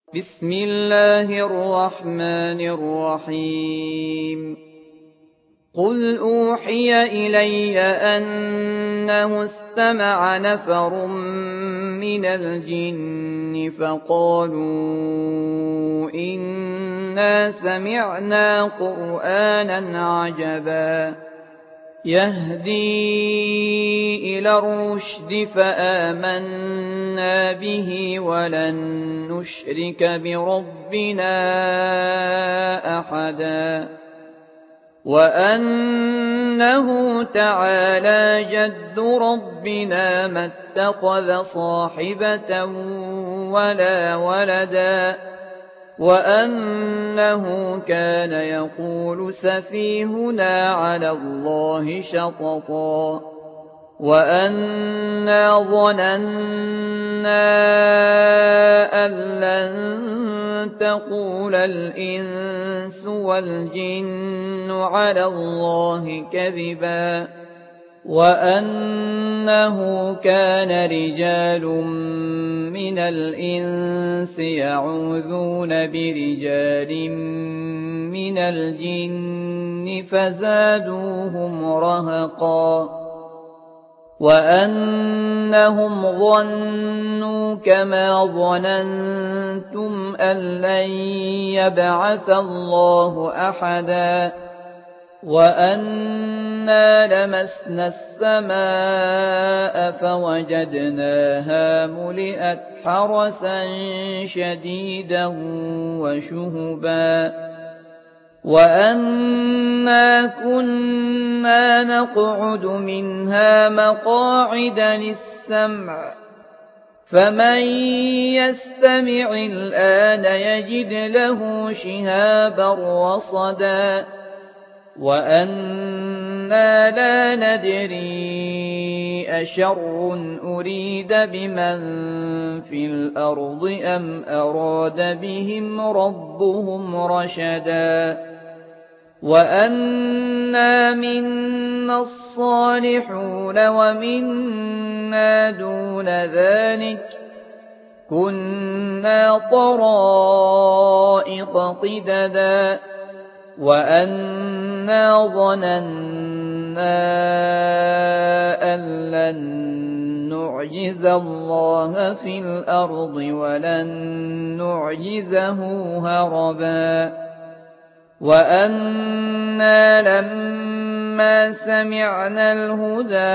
بسم الله الرحمن الرحيم قل أوحي إلي أنه استمع نفر من الجن فقالوا إنا سمعنا قرآنا عجبا يهدي إلى الرشد فآمنا به ولن نشرك بربنا أحدا وأنه تعالى جد ربنا ما اتخذ صاحبة ولا ولدا وأنه كان يقول سفيهنا على الله شططا وأنا ظننا أن لن تقول الإنس والجن على الله كذبا وأنه كان رجال من الإنس يعوذون برجال من الجن فزادوهم رهقا وأنهم ظنوا كما ظننتم أن لن يبعث الله أحدا وأنا لمسنا السماء فوجدناها ملئت حرسا شديدا وشهبا وأنا كنا نقعد منها مقاعد للسمع فمن يستمع الآن يجد له شهابا رصدا وأنا لا ندري أشر أريد بمن في الأرض أم أراد بهم ربهم رشدا وأنا منا الصالحون ومنا دون ذلك كنا طرائق قددا وأنا ظننا أن لن نعجز الله في الأرض ولن نعجزه هربا وأنا لما سمعنا الهدى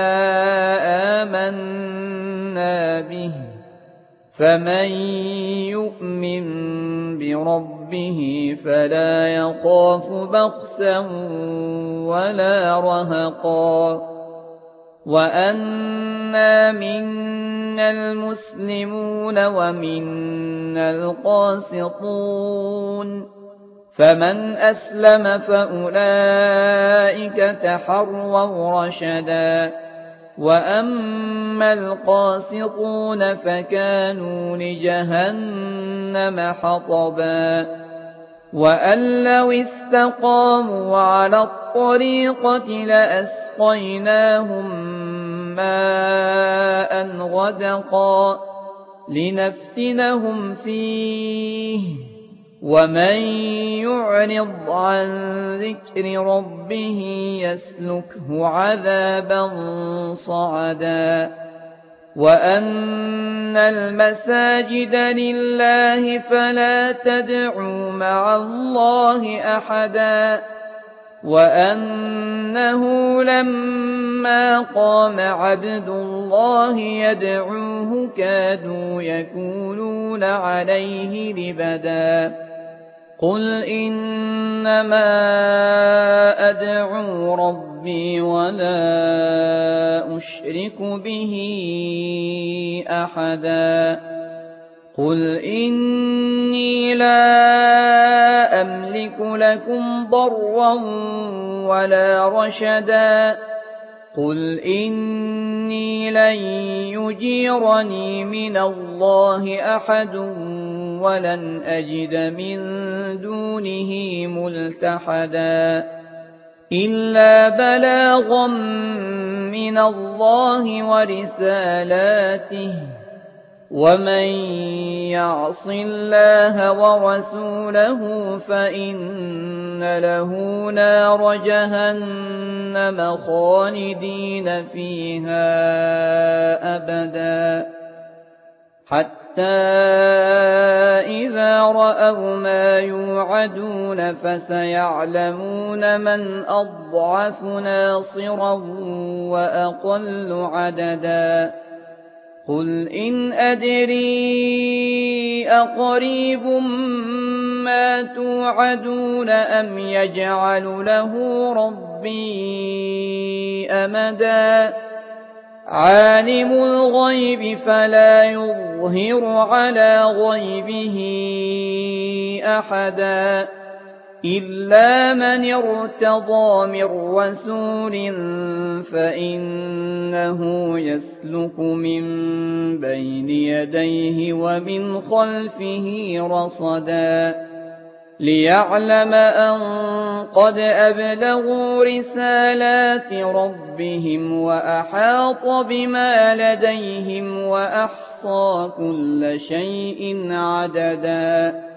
آمنا به فمن يؤمن بربه فلا يخاف بخسا ولا رهقا وأنا منا المسلمون ومنا القاسطون فمن أسلم فأولئك تحروا رشدا وأما القاسطون فكانوا لجهنم حطبا وأن لو استقاموا على الطريقة لأسقيناهم ماء غدقا لنفتنهم فيه ومن يعرض عن ذكر ربه يسلكه عذابا صعدا وأن المساجد لله فلا تدعوا مع الله أحدا وأنه لما قام عبد الله يدعوه كادوا يكونون عليه لبدا قل إنما أدعو ربي ولا أشرك به أحدا قل إني لا أملك لكم ضرا ولا رشدا قل إني لن يجيرني من الله أحد ولن أجد من دونه ملتحدا إلا بلاغا من الله ورسالاته ومن يعص الله ورسوله فإن له نار جهنم خالدين فيها أبدا حتى إذا رأوا ما يوعدون فسيعلمون من أضعف ناصرا وأقل عددا قل إن أدري أقريب ما توعدون أم يجعل له ربي أمدا عالم الغيب فلا يظهر على غيبه أحدا إلا من ارتضى من رسول فإنه يسلك من بين يديه ومن خلفه رصدا ليعلم أن قد أبلغوا رسالات ربهم وأحاط بما لديهم وأحصى كل شيء عددا